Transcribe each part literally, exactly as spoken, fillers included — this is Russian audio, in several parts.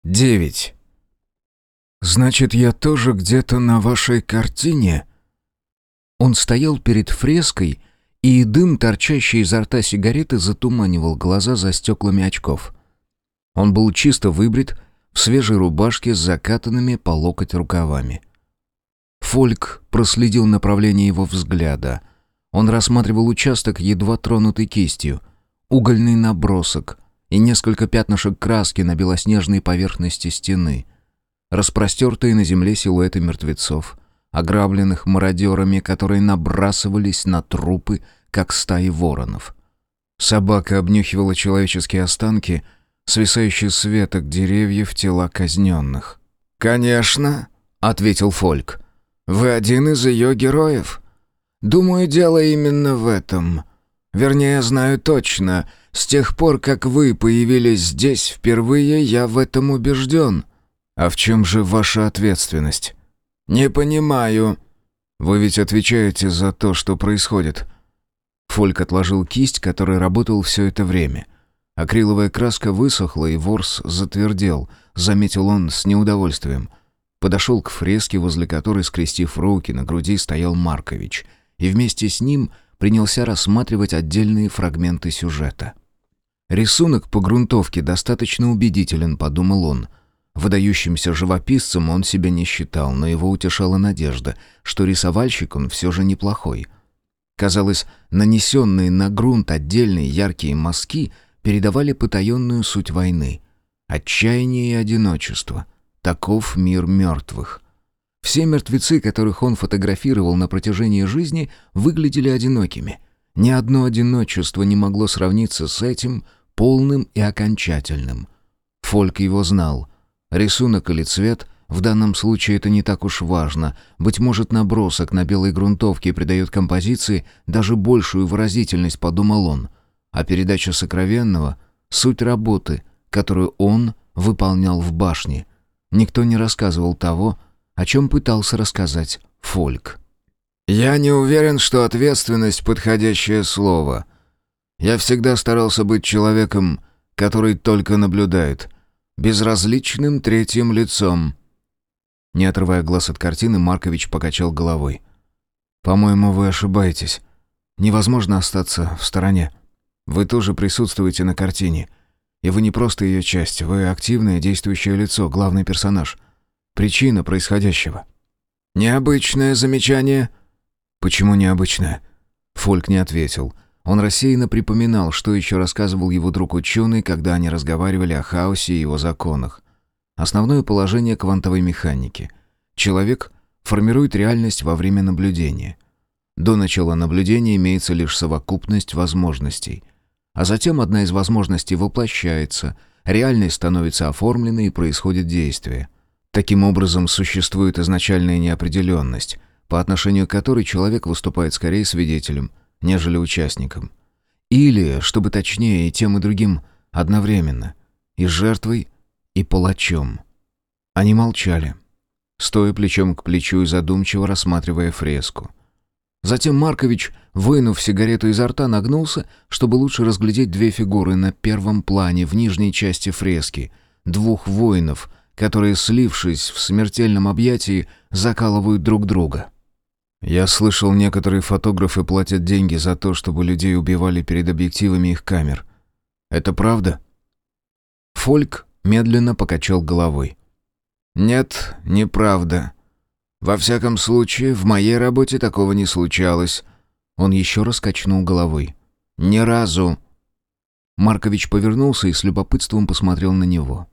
девять. «Значит, я тоже где-то на вашей картине?» Он стоял перед фреской, и дым, торчащий изо рта сигареты, затуманивал глаза за стеклами очков. Он был чисто выбрит, в свежей рубашке с закатанными по локоть рукавами. Фольк проследил направление его взгляда. Он рассматривал участок, едва тронутый кистью, угольный набросок и несколько пятнышек краски на белоснежной поверхности стены, распростертые на земле силуэты мертвецов, ограбленных мародерами, которые набрасывались на трупы, как стаи воронов. Собака обнюхивала человеческие останки, свисающие с веток деревьев тела казненных. «Конечно», — ответил Фольк. «Вы один из ее героев. Думаю, дело именно в этом. Вернее, знаю точно. С тех пор, как вы появились здесь впервые, я в этом убежден». «А в чем же ваша ответственность?» «Не понимаю». «Вы ведь отвечаете за то, что происходит». Фольк отложил кисть, которой работал все это время. Акриловая краска высохла, и ворс затвердел, заметил он с неудовольствием. Подошел к фреске, возле которой, скрестив руки на груди, стоял Маркович, и вместе с ним принялся рассматривать отдельные фрагменты сюжета. «Рисунок по грунтовке достаточно убедителен», — подумал он. Выдающимся живописцем он себя не считал, но его утешала надежда, что рисовальщик он все же неплохой. Казалось, нанесенные на грунт отдельные яркие мазки передавали потаенную суть войны. Отчаяние и одиночество. Таков мир мертвых. Все мертвецы, которых он фотографировал на протяжении жизни, выглядели одинокими. Ни одно одиночество не могло сравниться с этим, полным и окончательным. Фольк его знал. Рисунок или цвет, в данном случае это не так уж важно. Быть может, набросок на белой грунтовке придает композиции даже большую выразительность, подумал он. А передача сокровенного — суть работы, которую он выполнял в башне. Никто не рассказывал того, о чем пытался рассказать Фольк. «Я не уверен, что ответственность — подходящее слово. Я всегда старался быть человеком, который только наблюдает, безразличным третьим лицом». Не отрывая глаз от картины, Маркович покачал головой. «По-моему, вы ошибаетесь. Невозможно остаться в стороне. Вы тоже присутствуете на картине. И вы не просто ее часть, вы активное действующее лицо, главный персонаж. Причина происходящего». «Необычное замечание». «Почему необычное?» Фольк не ответил. Он рассеянно припоминал, что еще рассказывал его друг-ученый, когда они разговаривали о хаосе и его законах. Основное положение квантовой механики. Человек формирует реальность во время наблюдения. До начала наблюдения имеется лишь совокупность возможностей. А затем одна из возможностей воплощается, реальность становится оформленной и происходит действие. Таким образом, существует изначальная неопределенность, по отношению к которой человек выступает скорее свидетелем, нежели участником. Или, чтобы точнее, и тем и другим одновременно, и жертвой, и палачом. Они молчали, стоя плечом к плечу и задумчиво рассматривая фреску. Затем Маркович, вынув сигарету изо рта, нагнулся, чтобы лучше разглядеть две фигуры на первом плане в нижней части фрески, двух воинов, которые, слившись в смертельном объятии, закалывают друг друга. «Я слышал, некоторые фотографы платят деньги за то, чтобы людей убивали перед объективами их камер. Это правда?» Фольк медленно покачал головой. «Нет, неправда. Во всяком случае, в моей работе такого не случалось». Он еще раз качнул головой. «Ни разу». Маркович повернулся и с любопытством посмотрел на него.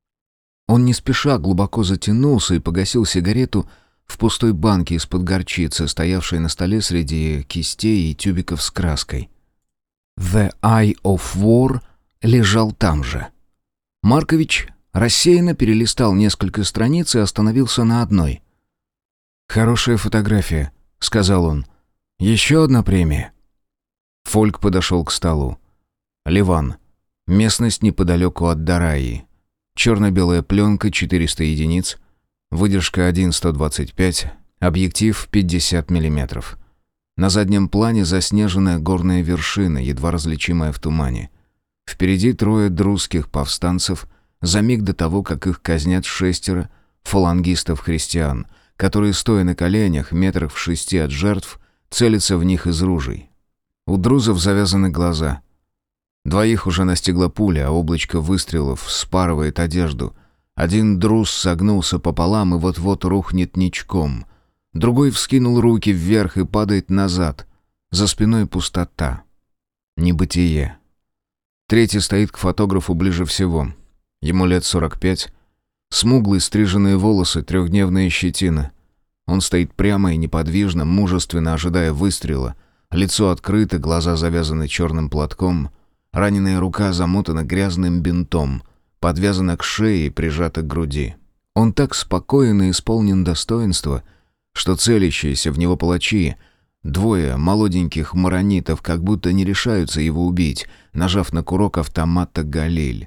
Он не спеша глубоко затянулся и погасил сигарету в пустой банке из-под горчицы, стоявшей на столе среди кистей и тюбиков с краской. «The Eye of War» лежал там же. Маркович рассеянно перелистал несколько страниц и остановился на одной. «Хорошая фотография», — сказал он. «Еще одна премия». Фольк подошел к столу. Ливан. Местность неподалеку от Дараи. Черно-белая пленка, четыреста единиц. Выдержка один сто двадцать пять. Объектив пятьдесят миллиметров. На заднем плане заснеженная горная вершина, едва различимая в тумане. Впереди трое друзских повстанцев, за миг до того, как их казнят шестеро фалангистов-христиан, которые, стоя на коленях, метрах в шести от жертв, целятся в них из ружей. У друзов завязаны глаза. Двоих уже настигла пуля, а облачко выстрелов спарывает одежду. Один друз согнулся пополам и вот-вот рухнет ничком. Другой вскинул руки вверх и падает назад. За спиной пустота. Небытие. Третий стоит к фотографу ближе всего. Ему лет сорок пять. Смуглые стриженные волосы, трехдневная щетина. Он стоит прямо и неподвижно, мужественно ожидая выстрела. Лицо открыто, глаза завязаны черным платком. Раненая рука замотана грязным бинтом, подвязана к шее и прижата к груди. Он так спокоен и исполнен достоинства, что целящиеся в него палачи, двое молоденьких маронитов, как будто не решаются его убить, нажав на курок автомата «Галиль».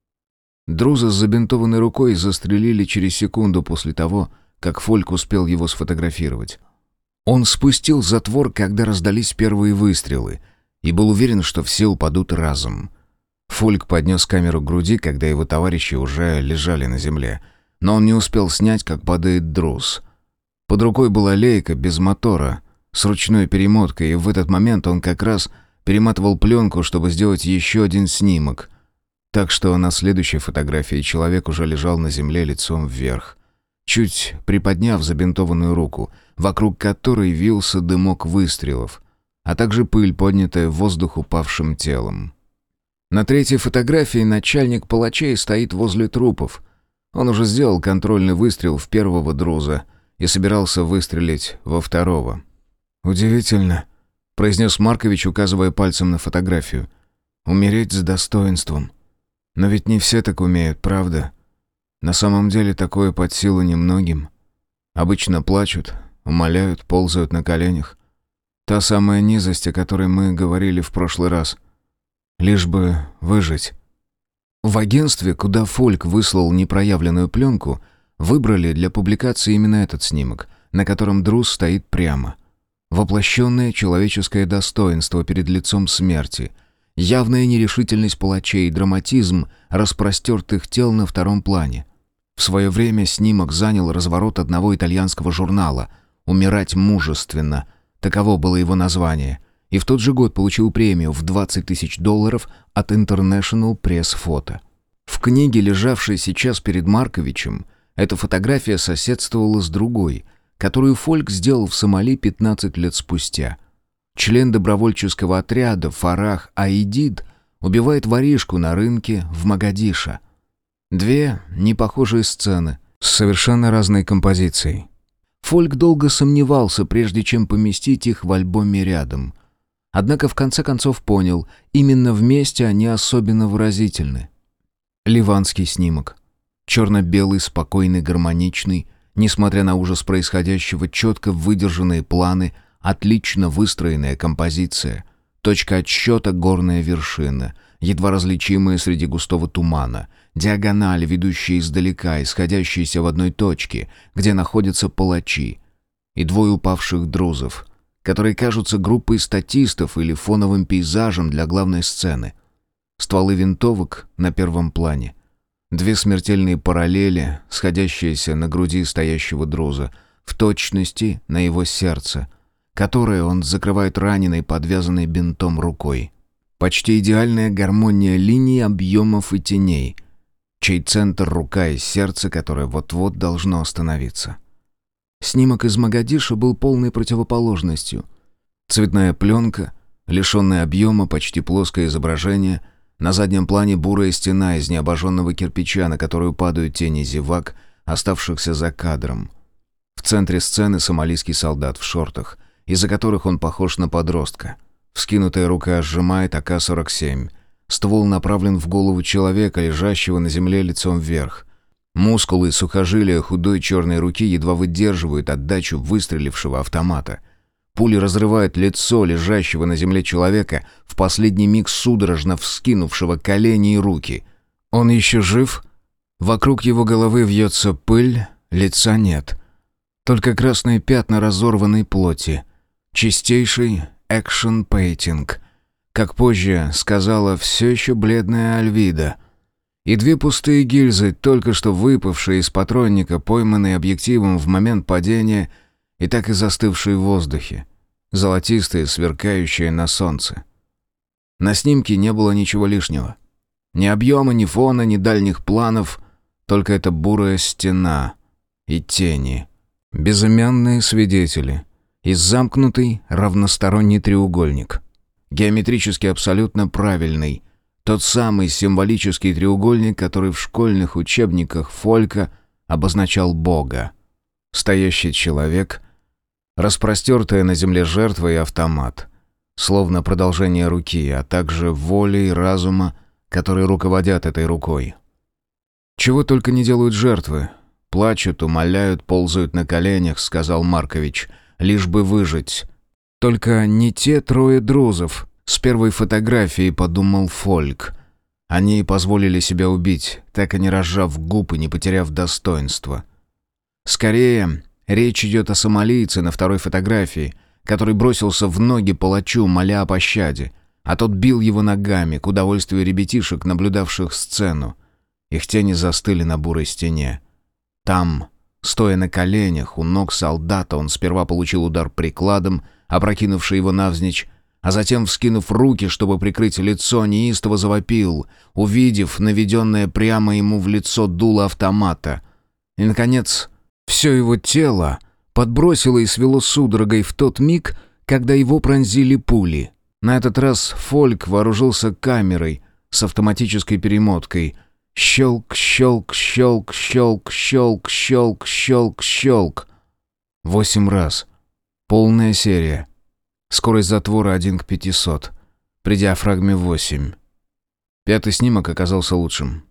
Друза с забинтованной рукой застрелили через секунду после того, как Фольк успел его сфотографировать. Он спустил затвор, когда раздались первые выстрелы, и был уверен, что все упадут разом. Фольк поднес камеру к груди, когда его товарищи уже лежали на земле, но он не успел снять, как падает друз. Под рукой была лейка без мотора, с ручной перемоткой, и в этот момент он как раз перематывал пленку, чтобы сделать еще один снимок. Так что на следующей фотографии человек уже лежал на земле лицом вверх, чуть приподняв забинтованную руку, вокруг которой вился дымок выстрелов, а также пыль, поднятая в воздух упавшим телом. На третьей фотографии начальник палачей стоит возле трупов. Он уже сделал контрольный выстрел в первого друза и собирался выстрелить во второго. «Удивительно», — произнес Маркович, указывая пальцем на фотографию. «Умереть с достоинством. Но ведь не все так умеют, правда? На самом деле такое под силу немногим. Обычно плачут, умоляют, ползают на коленях. Та самая низость, о которой мы говорили в прошлый раз. Лишь бы выжить». В агентстве, куда Фольк выслал непроявленную пленку, выбрали для публикации именно этот снимок, на котором друз стоит прямо. Воплощенное человеческое достоинство перед лицом смерти, явная нерешительность палачей, драматизм распростертых тел на втором плане. В свое время снимок занял разворот одного итальянского журнала «Умирать мужественно», таково было его название, и в тот же год получил премию в двадцать тысяч долларов от International Press Photo. В книге, лежавшей сейчас перед Марковичем, эта фотография соседствовала с другой, которую Фольк сделал в Сомали пятнадцать лет спустя. Член добровольческого отряда Фарах Аидид убивает воришку на рынке в Могадишо. Две непохожие сцены с совершенно разной композицией. Фольк долго сомневался, прежде чем поместить их в альбоме рядом. Однако в конце концов понял, именно вместе они особенно выразительны. Ливанский снимок. Черно-белый, спокойный, гармоничный, несмотря на ужас происходящего, четко выдержанные планы, отлично выстроенная композиция. Точка отсчета — горная вершина, едва различимая среди густого тумана. Диагонали, ведущие издалека, исходящиеся в одной точке, где находятся палачи. И двое упавших друзов, которые кажутся группой статистов или фоновым пейзажем для главной сцены. Стволы винтовок на первом плане. Две смертельные параллели, сходящиеся на груди стоящего друза, в точности на его сердце, которое он закрывает раненой, подвязанной бинтом рукой. Почти идеальная гармония линий, объемов и теней, чей центр — рука и сердце, которое вот-вот должно остановиться. Снимок из Могадишо был полной противоположностью. Цветная пленка, лишенная объема, почти плоское изображение, на заднем плане бурая стена из необожженного кирпича, на которую падают тени зевак, оставшихся за кадром. В центре сцены сомалийский солдат в шортах, из-за которых он похож на подростка. Вскинутая рука сжимает а ка сорок семь. Ствол направлен в голову человека, лежащего на земле лицом вверх. Мускулы и сухожилия худой черной руки едва выдерживают отдачу выстрелившего автомата. Пули разрывают лицо лежащего на земле человека, в последний миг судорожно вскинувшего колени и руки. Он еще жив? Вокруг его головы вьется пыль, лица нет. Только красные пятна разорванной плоти. Чистейший экшн-пейтинг. Как позже сказала все еще бледная Альвида. и две пустые гильзы, только что выпавшие из патронника, пойманные объективом в момент падения и так и застывшие в воздухе, золотистые, сверкающие на солнце. На снимке не было ничего лишнего. Ни объема, ни фона, ни дальних планов, только эта бурая стена и тени. Безымянные свидетели и замкнутый равносторонний треугольник. Геометрически абсолютно правильный. Тот самый символический треугольник, который в школьных учебниках Фолька обозначал Бога. Стоящий человек, распростертая на земле жертва и автомат. Словно продолжение руки, а также воли и разума, которые руководят этой рукой. «Чего только не делают жертвы. Плачут, умоляют, ползают на коленях», — сказал Маркович, — «лишь бы выжить». «Только не те трое друзов. С первой фотографией», — подумал Фольк. Они позволили себя убить, так и не разжав губ и не потеряв достоинства. Скорее, речь идет о сомалийце на второй фотографии, который бросился в ноги палачу, моля о пощаде, а тот бил его ногами, к удовольствию ребятишек, наблюдавших сцену. Их тени застыли на бурой стене. Там, стоя на коленях у ног солдата, он сперва получил удар прикладом, опрокинувший его навзничь, а затем, вскинув руки, чтобы прикрыть лицо, неистово завопил, увидев наведенное прямо ему в лицо дуло автомата. И, наконец, все его тело подбросило и свело судорогой в тот миг, когда его пронзили пули. На этот раз Фольк вооружился камерой с автоматической перемоткой. Щелк, щелк, щелк, щелк, щелк, щелк, щелк, щелк. Восемь раз. Полная серия. Скорость затвора один к пятисот. При диафрагме восемь. Пятый снимок оказался лучшим.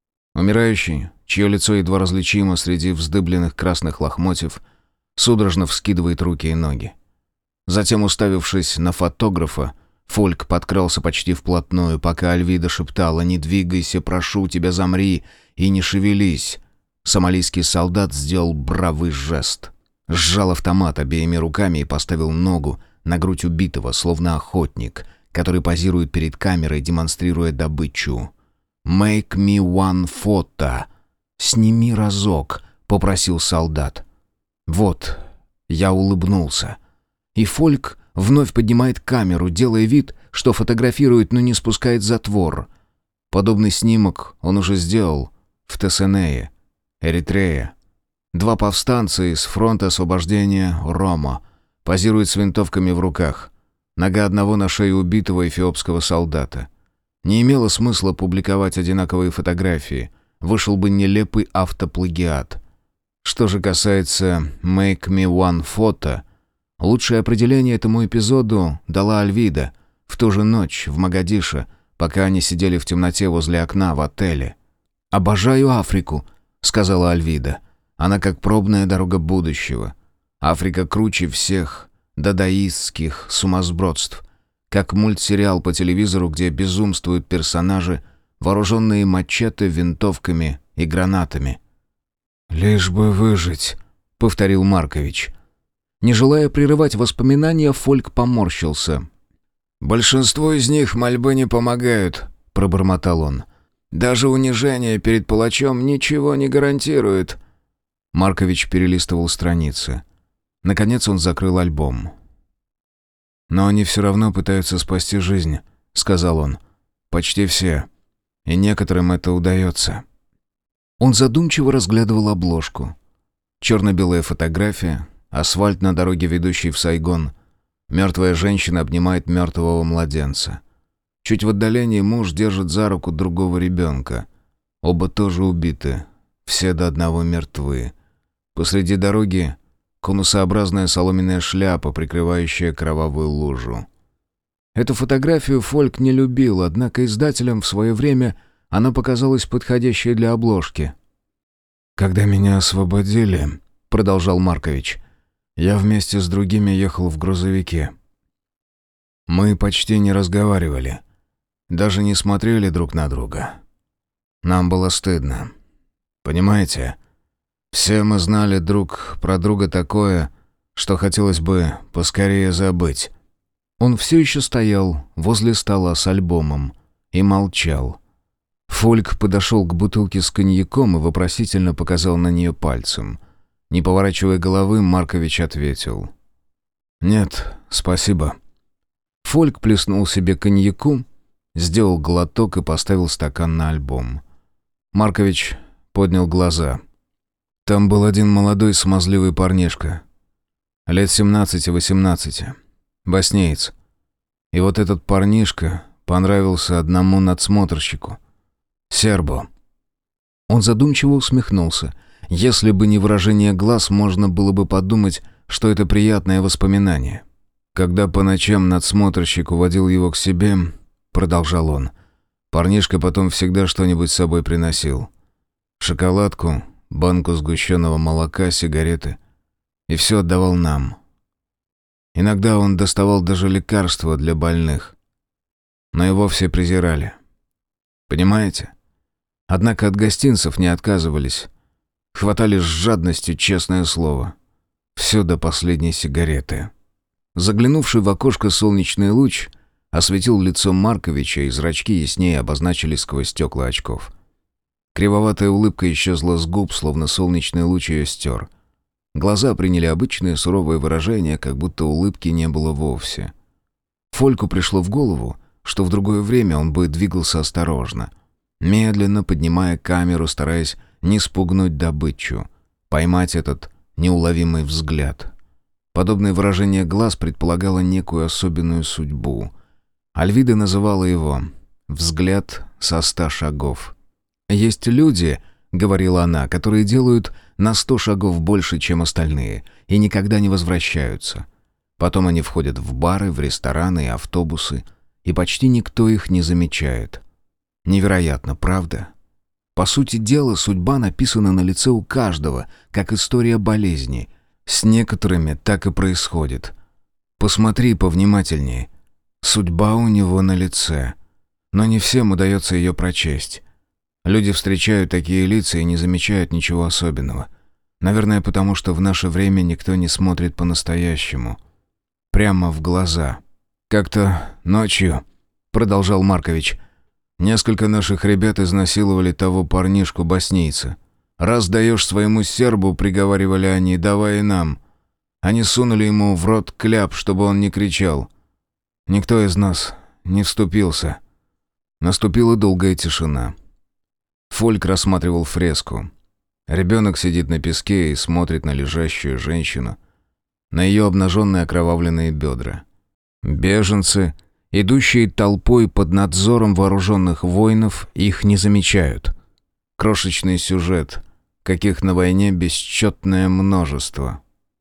Умирающий, чье лицо едва различимо среди вздыбленных красных лохмотьев, судорожно вскидывает руки и ноги. Затем, уставившись на фотографа, Фольк подкрался почти вплотную, пока Альвида шептала: «Не двигайся, прошу тебя, замри и не шевелись». Сомалийский солдат сделал бравый жест. Сжал автомат обеими руками и поставил ногу на грудь убитого, словно охотник, который позирует перед камерой, демонстрируя добычу. «Make me one photo». «Сними разок», — попросил солдат. Вот, я улыбнулся. И Фольк вновь поднимает камеру, делая вид, что фотографирует, но не спускает затвор. Подобный снимок он уже сделал в Тесенее, Эритрея. Два повстанца из фронта освобождения Рома позируют с винтовками в руках. Нога одного на шее убитого эфиопского солдата. Не имело смысла публиковать одинаковые фотографии. Вышел бы нелепый автоплагиат. Что же касается «Make me one photo», лучшее определение этому эпизоду дала Альвида в ту же ночь в Могадишо, пока они сидели в темноте возле окна в отеле. «Обожаю Африку», — сказала Альвида. «Она как пробная дорога будущего. Африка круче всех дадаистских сумасбродств, как мультсериал по телевизору, где безумствуют персонажи, вооруженные мачете, винтовками и гранатами». «Лишь бы выжить», — повторил Маркович. Не желая прерывать воспоминания, Фольк поморщился. «Большинству из них мольбы не помогают», — пробормотал он. «Даже унижение перед палачом ничего не гарантирует». Маркович перелистывал страницы. Наконец он закрыл альбом. «Но они все равно пытаются спасти жизнь», — сказал он. «Почти все. И некоторым это удается». Он задумчиво разглядывал обложку. Черно-белая фотография, асфальт на дороге, ведущей в Сайгон. Мертвая женщина обнимает мертвого младенца. Чуть в отдалении муж держит за руку другого ребенка. Оба тоже убиты. Все до одного мертвы. Посреди дороги конусообразная соломенная шляпа, прикрывающая кровавую лужу. Эту фотографию Фольк не любил, однако издателям в свое время она показалась подходящей для обложки. «Когда меня освободили», — продолжал Маркович, — «я вместе с другими ехал в грузовике. Мы почти не разговаривали, даже не смотрели друг на друга. Нам было стыдно. Понимаете, все мы знали друг про друга такое, что хотелось бы поскорее забыть». Он все еще стоял возле стола с альбомом и молчал. Фольк подошел к бутылке с коньяком и вопросительно показал на нее пальцем. Не поворачивая головы, Маркович ответил: «Нет, спасибо». Фольк плеснул себе коньяку, сделал глоток и поставил стакан на альбом. Маркович поднял глаза. Там был один молодой смазливый парнишка, лет семнадцати-восемнадцати, боснеец. И вот этот парнишка понравился одному надсмотрщику, сербу. Он задумчиво усмехнулся. Если бы не выражение глаз, можно было бы подумать, что это приятное воспоминание. Когда по ночам надсмотрщик уводил его к себе, продолжал он, парнишка потом всегда что-нибудь с собой приносил. Шоколадку, банку сгущенного молока, сигареты. И все отдавал нам. Иногда он доставал даже лекарства для больных. Но его все презирали. Понимаете? Однако от гостинцев не отказывались. Хватали с жадностью, честное слово. Все до последней сигареты. Заглянувший в окошко солнечный луч осветил лицо Марковича, и зрачки яснее обозначились сквозь стекла очков. Кривоватая улыбка исчезла с губ, словно солнечный луч ее стер. Глаза приняли обычное суровое выражение, как будто улыбки не было вовсе. Фольку пришло в голову, что в другое время он бы двигался осторожно, медленно поднимая камеру, стараясь не спугнуть добычу, поймать этот неуловимый взгляд. Подобное выражение глаз предполагало некую особенную судьбу. Альвида называла его «взгляд со ста шагов». «Есть люди, — говорила она, — которые делают на сто шагов больше, чем остальные, и никогда не возвращаются. Потом они входят в бары, в рестораны и автобусы, и почти никто их не замечает. Невероятно, правда? По сути дела, судьба написана на лице у каждого, как история болезни. С некоторыми так и происходит. Посмотри повнимательнее. Судьба у него на лице. Но не всем удается ее прочесть. Люди встречают такие лица и не замечают ничего особенного. Наверное, потому что в наше время никто не смотрит по-настоящему. Прямо в глаза. «Как-то ночью», — продолжал Маркович, — «несколько наших ребят изнасиловали того парнишку-боснийца. Раз даешь своему сербу, — приговаривали они, — давай и нам. Они сунули ему в рот кляп, чтобы он не кричал. Никто из нас не вступился». Наступила долгая тишина. Фольк рассматривал фреску. Ребенок сидит на песке и смотрит на лежащую женщину, на ее обнаженные окровавленные бедра. Беженцы, идущие толпой под надзором вооруженных воинов, их не замечают. Крошечный сюжет, каких на войне бесчетное множество.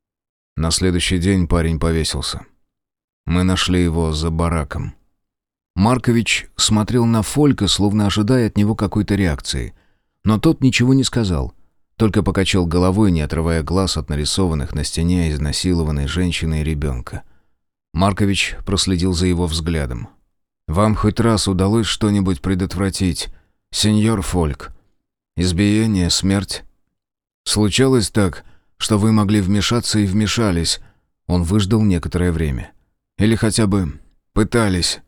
На следующий день парень повесился. Мы нашли его за бараком. Маркович смотрел на Фолька, словно ожидая от него какой-то реакции. Но тот ничего не сказал, только покачал головой, не отрывая глаз от нарисованных на стене изнасилованной женщины и ребенка. Маркович проследил за его взглядом. «Вам хоть раз удалось что-нибудь предотвратить, сеньор Фольк? Избиение, смерть? Случалось так, что вы могли вмешаться и вмешались?» Он выждал некоторое время. «Или хотя бы пытались?»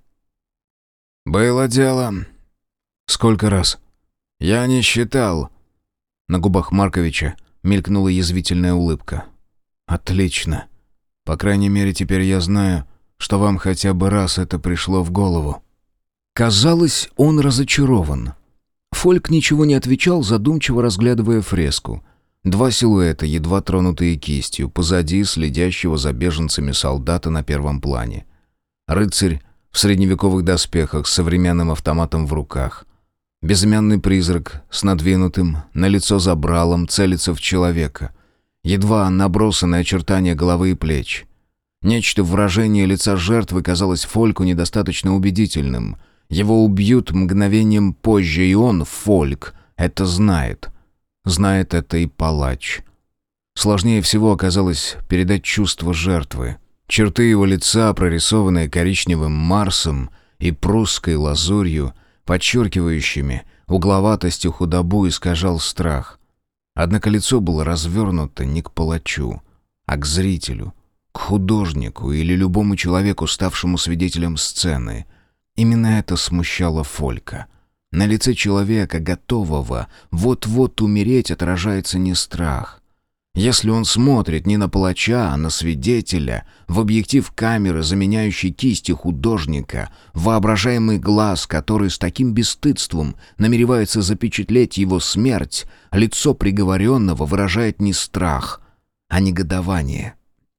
«Было дело». «Сколько раз?» «Я не считал». На губах Марковича мелькнула язвительная улыбка. «Отлично. По крайней мере, теперь я знаю, что вам хотя бы раз это пришло в голову». Казалось, он разочарован. Фольк ничего не отвечал, задумчиво разглядывая фреску. Два силуэта, едва тронутые кистью, позади следящего за беженцами солдата на первом плане. Рыцарь в средневековых доспехах с современным автоматом в руках. Безымянный призрак с надвинутым на лицо забралом целится в человека. Едва набросанные очертания головы и плеч. Нечто в выражении лица жертвы казалось Фольку недостаточно убедительным. Его убьют мгновением позже, и он, Фольк, это знает. Знает это и палач. Сложнее всего оказалось передать чувство жертвы. Черты его лица, прорисованные коричневым Марсом и прусской лазурью, подчеркивающими угловатостью худобу, искажал страх. Однако лицо было развернуто не к палачу, а к зрителю, к художнику или любому человеку, ставшему свидетелем сцены. Именно это смущало Фолька. На лице человека, готового вот-вот умереть, отражается не страх. Если он смотрит не на палача, а на свидетеля, в объектив камеры, заменяющий кисти художника, воображаемый глаз, который с таким бесстыдством намеревается запечатлеть его смерть, лицо приговоренного выражает не страх, а негодование.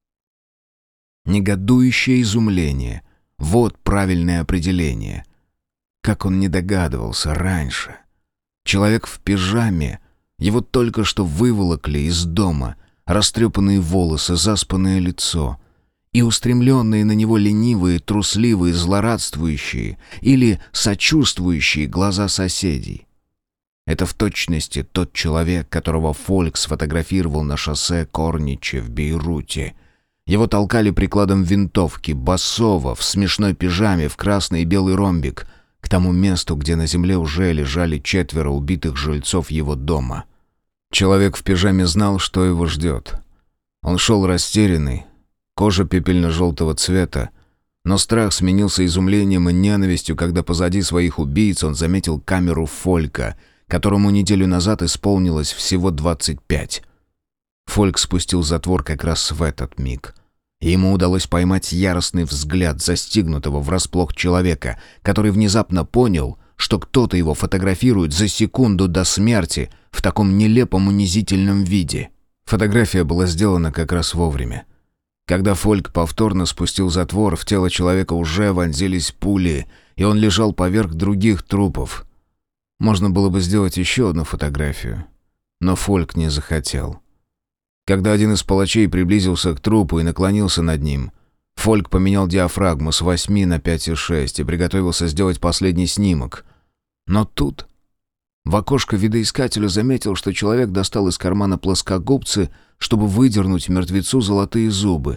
Негодующее изумление — вот правильное определение. Как он не догадывался раньше. Человек в пижаме, его только что выволокли из дома, растрепанные волосы, заспанное лицо и устремленные на него ленивые, трусливые, злорадствующие или сочувствующие глаза соседей. Это в точности тот человек, которого Фольк сфотографировал на шоссе Корниче в Бейруте. Его толкали прикладом винтовки, босого, в смешной пижаме, в красный и белый ромбик, к тому месту, где на земле уже лежали четверо убитых жильцов его дома. Человек в пижаме знал, что его ждет. Он шел растерянный, кожа пепельно-желтого цвета, но страх сменился изумлением и ненавистью, когда позади своих убийц он заметил камеру Фолька, которому неделю назад исполнилось всего двадцать пять. Фольк спустил затвор как раз в этот миг. И ему удалось поймать яростный взгляд застигнутого врасплох человека, который внезапно понял, что кто-то его фотографирует за секунду до смерти в таком нелепом унизительном виде. Фотография была сделана как раз вовремя. Когда Фольк повторно спустил затвор, в тело человека уже вонзились пули, и он лежал поверх других трупов. Можно было бы сделать еще одну фотографию, но Фольк не захотел. Когда один из палачей приблизился к трупу и наклонился над ним, Фольк поменял диафрагму с восьми на пять и шесть и приготовился сделать последний снимок. Но тут в окошко видоискателя заметил, что человек достал из кармана плоскогубцы, чтобы выдернуть мертвецу золотые зубы.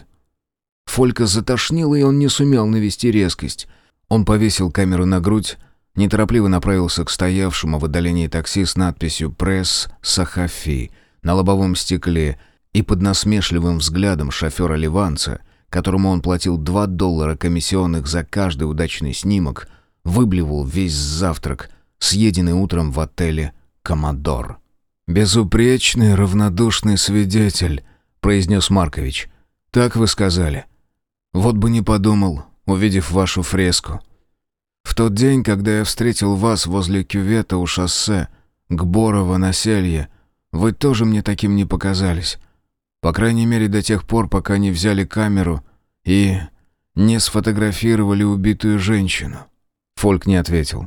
Фолька затошнило, и он не сумел навести резкость. Он повесил камеру на грудь, неторопливо направился к стоявшему в отдалении такси с надписью «Пресс Сахафи» на лобовом стекле и под насмешливым взглядом шофера-ливанца, которому он платил два доллара комиссионных за каждый удачный снимок, выблевал весь завтрак, съеденный утром в отеле «Коммодор». «Безупречный, равнодушный свидетель», — произнес Маркович. «Так вы сказали. Вот бы не подумал, увидев вашу фреску. В тот день, когда я встретил вас возле кювета у шоссе к Борово-на-Селье, вы тоже мне таким не показались. По крайней мере, до тех пор, пока не взяли камеру и не сфотографировали убитую женщину». Фольк не ответил.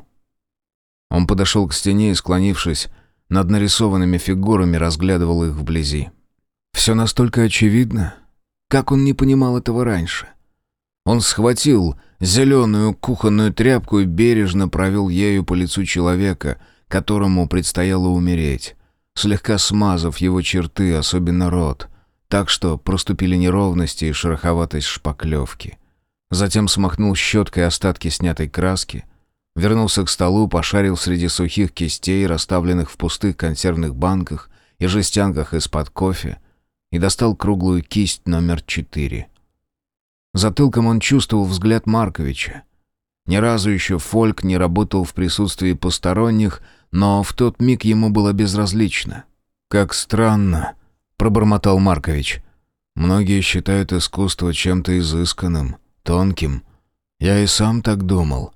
Он подошел к стене и, склонившись над нарисованными фигурами, разглядывал их вблизи. Все настолько очевидно, как он не понимал этого раньше. Он схватил зеленую кухонную тряпку и бережно провел ею по лицу человека, которому предстояло умереть, слегка смазав его черты, особенно рот, так что проступили неровности и шероховатость шпаклевки. Затем смахнул щеткой остатки снятой краски, вернулся к столу, пошарил среди сухих кистей, расставленных в пустых консервных банках и жестянках из-под кофе, и достал круглую кисть номер четыре. Затылком он чувствовал взгляд Марковича. Ни разу еще Фольк не работал в присутствии посторонних, но в тот миг ему было безразлично. «Как странно», — пробормотал Маркович. «Многие считают искусство чем-то изысканным, тонким. Я и сам так думал».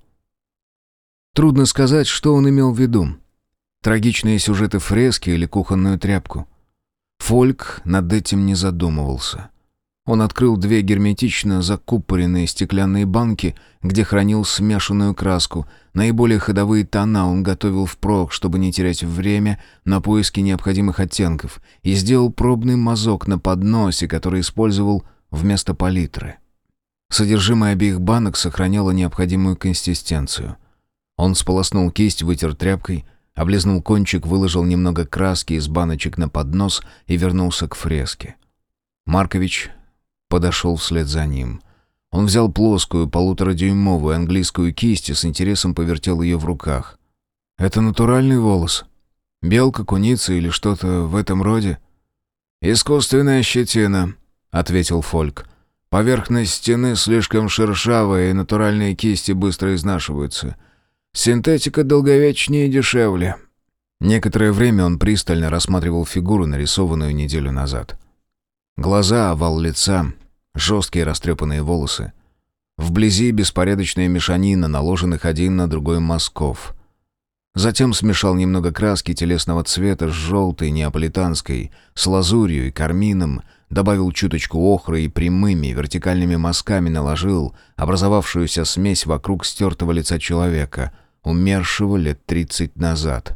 Трудно сказать, что он имел в виду. Трагичные сюжеты фрески или кухонную тряпку. Фольк над этим не задумывался. Он открыл две герметично закупоренные стеклянные банки, где хранил смешанную краску. Наиболее ходовые тона он готовил впрок, чтобы не терять время на поиски необходимых оттенков, и сделал пробный мазок на подносе, который использовал вместо палитры. Содержимое обеих банок сохраняло необходимую консистенцию. Он сполоснул кисть, вытер тряпкой, облизнул кончик, выложил немного краски из баночек на поднос и вернулся к фреске. Маркович подошел вслед за ним. Он взял плоскую полуторадюймовую английскую кисть и с интересом повертел ее в руках. «Это натуральный волос? Белка, куница или что-то в этом роде?» «Искусственная щетина», — ответил Фольк. «Поверхность стены слишком шершавая, и натуральные кисти быстро изнашиваются. Синтетика долговечнее и дешевле». Некоторое время он пристально рассматривал фигуру, нарисованную неделю назад. Глаза, овал лица, жесткие растрепанные волосы. Вблизи беспорядочная мешанина, наложенных один на другой мазков. Затем смешал немного краски телесного цвета с желтой неаполитанской, с лазурью и кармином, добавил чуточку охры и прямыми вертикальными мазками наложил образовавшуюся смесь вокруг стертого лица человека, умершего лет тридцать назад.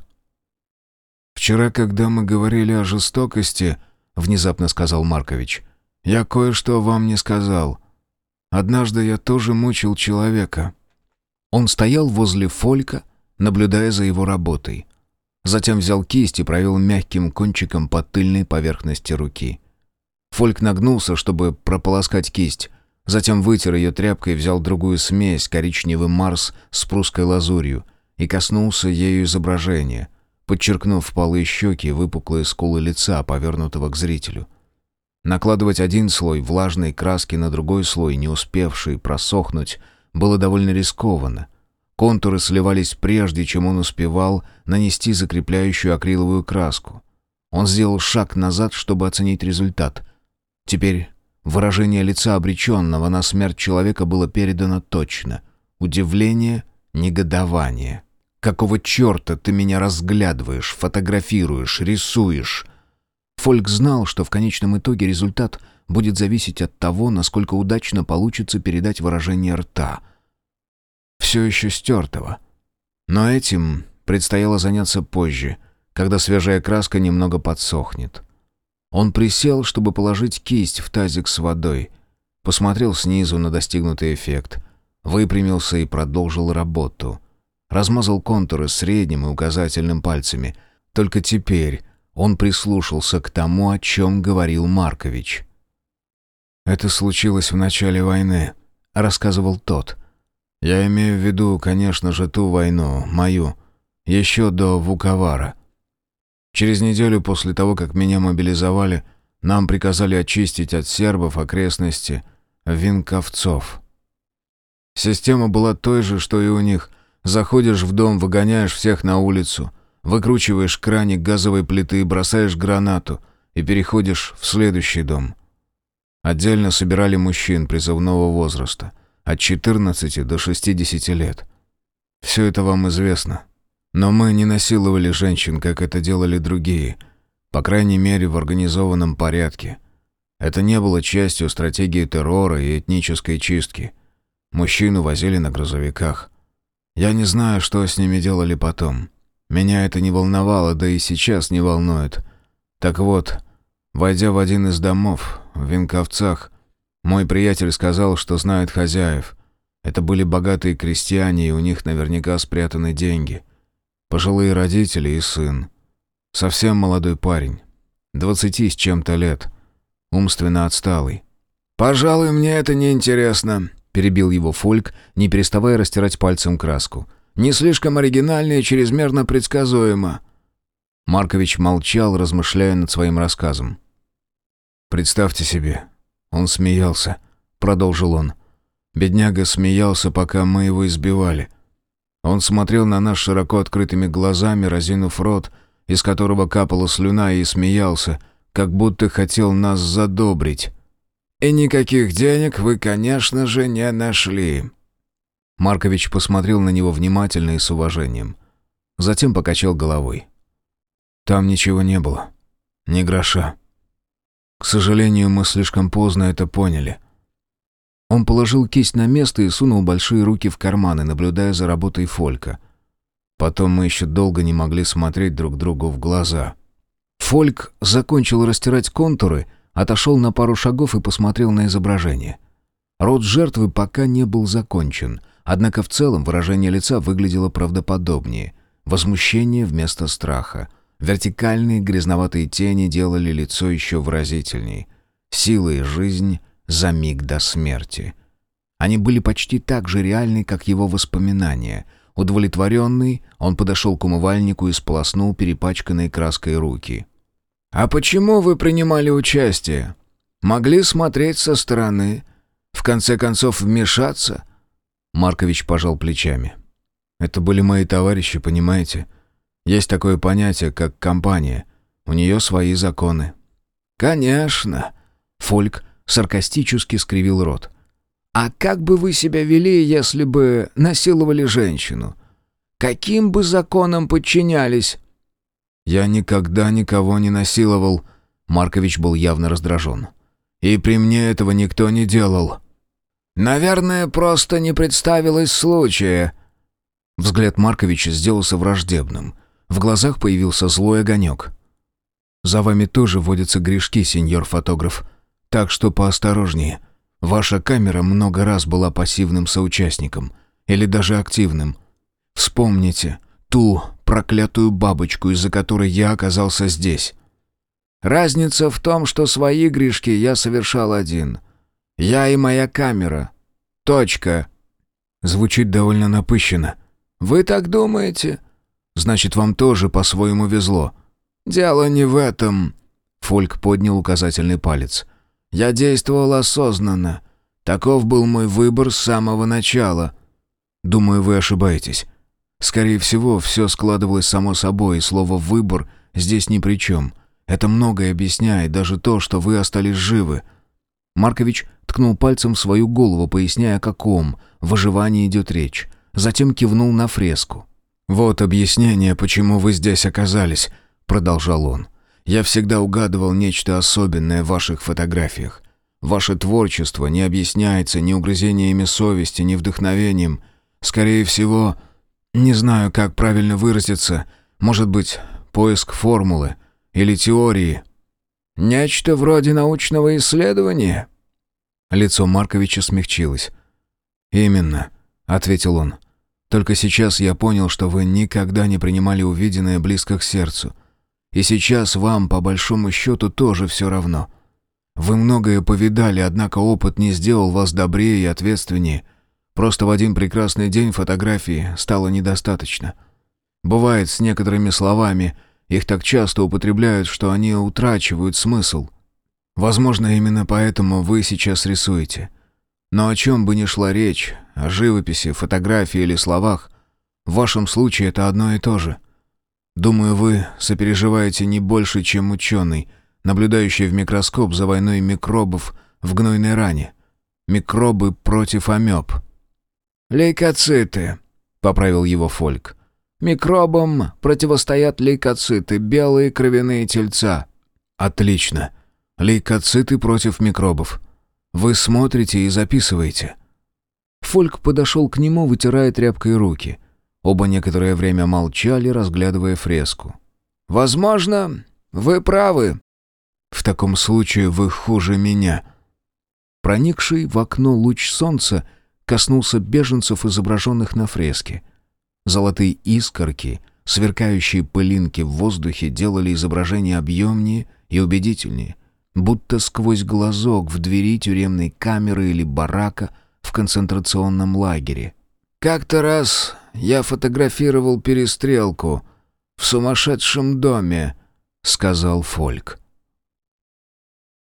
«Вчера, когда мы говорили о жестокости, — внезапно сказал Маркович, — я кое-что вам не сказал. Однажды я тоже мучил человека». Он стоял возле Фолька, наблюдая за его работой. Затем взял кисть и провел мягким кончиком по тыльной поверхности руки. Фольк нагнулся, чтобы прополоскать кисть, затем вытер ее тряпкой и взял другую смесь, коричневый Марс с прусской лазурью, и коснулся ею изображения, подчеркнув впалые щеки и выпуклые скулы лица, повернутого к зрителю. Накладывать один слой влажной краски на другой слой, не успевший просохнуть, было довольно рискованно. Контуры сливались прежде, чем он успевал нанести закрепляющую акриловую краску. Он сделал шаг назад, чтобы оценить результат. Теперь выражение лица обреченного на смерть человека было передано точно. Удивление, негодование. «Какого черта ты меня разглядываешь, фотографируешь, рисуешь?» Фольк знал, что в конечном итоге результат будет зависеть от того, насколько удачно получится передать выражение рта. Все еще стертого. Но этим предстояло заняться позже, когда свежая краска немного подсохнет. Он присел, чтобы положить кисть в тазик с водой, посмотрел снизу на достигнутый эффект, выпрямился и продолжил работу. Размазал контуры средним и указательным пальцами. Только теперь он прислушался к тому, о чем говорил Маркович. «Это случилось в начале войны», — рассказывал тот. «Я имею в виду, конечно же, ту войну, мою, еще до Вуковара. Через неделю после того, как меня мобилизовали, нам приказали очистить от сербов окрестности Винковцов. Система была той же, что и у них. Заходишь в дом, выгоняешь всех на улицу, выкручиваешь краник газовой плиты, бросаешь гранату и переходишь в следующий дом. Отдельно собирали мужчин призывного возраста, от четырнадцати до шестидесяти лет. Все это вам известно. Но мы не насиловали женщин, как это делали другие, по крайней мере в организованном порядке. Это не было частью стратегии террора и этнической чистки. Мужчин увозили на грузовиках. Я не знаю, что с ними делали потом. Меня это не волновало, да и сейчас не волнует. Так вот, войдя в один из домов в Винковцах, мой приятель сказал, что знает хозяев. Это были богатые крестьяне, и у них наверняка спрятаны деньги. Пожилые родители и сын. Совсем молодой парень. Двадцати с чем-то лет. Умственно отсталый. «Пожалуй, мне это не интересно», — перебил его Фольк, не переставая растирать пальцем краску. «Не слишком оригинально и чрезмерно предсказуемо». Маркович молчал, размышляя над своим рассказом. «Представьте себе, он смеялся», — продолжил он. «Бедняга смеялся, пока мы его избивали. Он смотрел на нас широко открытыми глазами, разинув рот, из которого капала слюна, и смеялся, как будто хотел нас задобрить. «И никаких денег вы, конечно же, не нашли». Маркович посмотрел на него внимательно и с уважением. Затем покачал головой. «Там ничего не было. Ни гроша. К сожалению, мы слишком поздно это поняли». Он положил кисть на место и сунул большие руки в карманы, наблюдая за работой Фолька. Потом мы еще долго не могли смотреть друг другу в глаза. Фольк закончил растирать контуры, отошел на пару шагов и посмотрел на изображение. Рот жертвы пока не был закончен, однако в целом выражение лица выглядело правдоподобнее. Возмущение вместо страха. Вертикальные грязноватые тени делали лицо еще выразительней. Сила и жизнь за миг до смерти. Они были почти так же реальны, как его воспоминания. Удовлетворенный, он подошел к умывальнику и сполоснул перепачканные краской руки. «А почему вы принимали участие? Могли смотреть со стороны? В конце концов, вмешаться?» Маркович пожал плечами. Это были мои товарищи, понимаете? Есть такое понятие, как компания. У нее свои законы». «Конечно», — Фольк саркастически скривил рот. «А как бы вы себя вели, если бы насиловали женщину? Каким бы законам подчинялись?» «Я никогда никого не насиловал», — Маркович был явно раздражен. «И при мне этого никто не делал». «Наверное, просто не представилось случая». Взгляд Марковича сделался враждебным. В глазах появился злой огонек. «За вами тоже водятся грешки, сеньор фотограф. Так что поосторожнее. Ваша камера много раз была пассивным соучастником. Или даже активным. Вспомните ту проклятую бабочку, из-за которой я оказался здесь. Разница в том, что свои грешки я совершал один. Я и моя камера. Точка». Звучит довольно напыщенно. «Вы так думаете? Значит, вам тоже по-своему везло». «Дело не в этом». Фольк поднял указательный палец. «Я действовал осознанно. Таков был мой выбор с самого начала». «Думаю, вы ошибаетесь. Скорее всего, все складывалось само собой, и слово «выбор» здесь ни при чем. Это многое объясняет, даже то, что вы остались живы». Маркович ткнул пальцем в свою голову, поясняя, о каком выживании идет речь. Затем кивнул на фреску. «Вот объяснение, почему вы здесь оказались», — продолжал он. «Я всегда угадывал нечто особенное в ваших фотографиях. Ваше творчество не объясняется ни угрызениями совести, ни вдохновением. Скорее всего, не знаю, как правильно выразиться, может быть, поиск формулы или теории». «Нечто вроде научного исследования?» Лицо Марковича смягчилось. «Именно», — ответил он. «Только сейчас я понял, что вы никогда не принимали увиденное близко к сердцу. И сейчас вам, по большому счету, тоже все равно. Вы многое повидали, однако опыт не сделал вас добрее и ответственнее. Просто в один прекрасный день фотографии стало недостаточно. Бывает с некоторыми словами, их так часто употребляют, что они утрачивают смысл. Возможно, именно поэтому вы сейчас рисуете. Но о чем бы ни шла речь, о живописи, фотографии или словах, в вашем случае это одно и то же. Думаю, вы сопереживаете не больше, чем ученый, наблюдающий в микроскоп за войной микробов в гнойной ране. Микробы против амеб». «Лейкоциты», — поправил его Фольк. «Микробам противостоят лейкоциты, белые кровяные тельца». «Отлично. Лейкоциты против микробов. Вы смотрите и записываете». Фольк подошел к нему, вытирая тряпкой руки. Оба некоторое время молчали, разглядывая фреску. «Возможно, вы правы». «В таком случае вы хуже меня». Проникший в окно луч солнца коснулся беженцев, изображенных на фреске. Золотые искорки, сверкающие пылинки в воздухе делали изображение объемнее и убедительнее, будто сквозь глазок в двери тюремной камеры или барака в концентрационном лагере. «Как-то раз я фотографировал перестрелку в сумасшедшем доме», — сказал Фольк.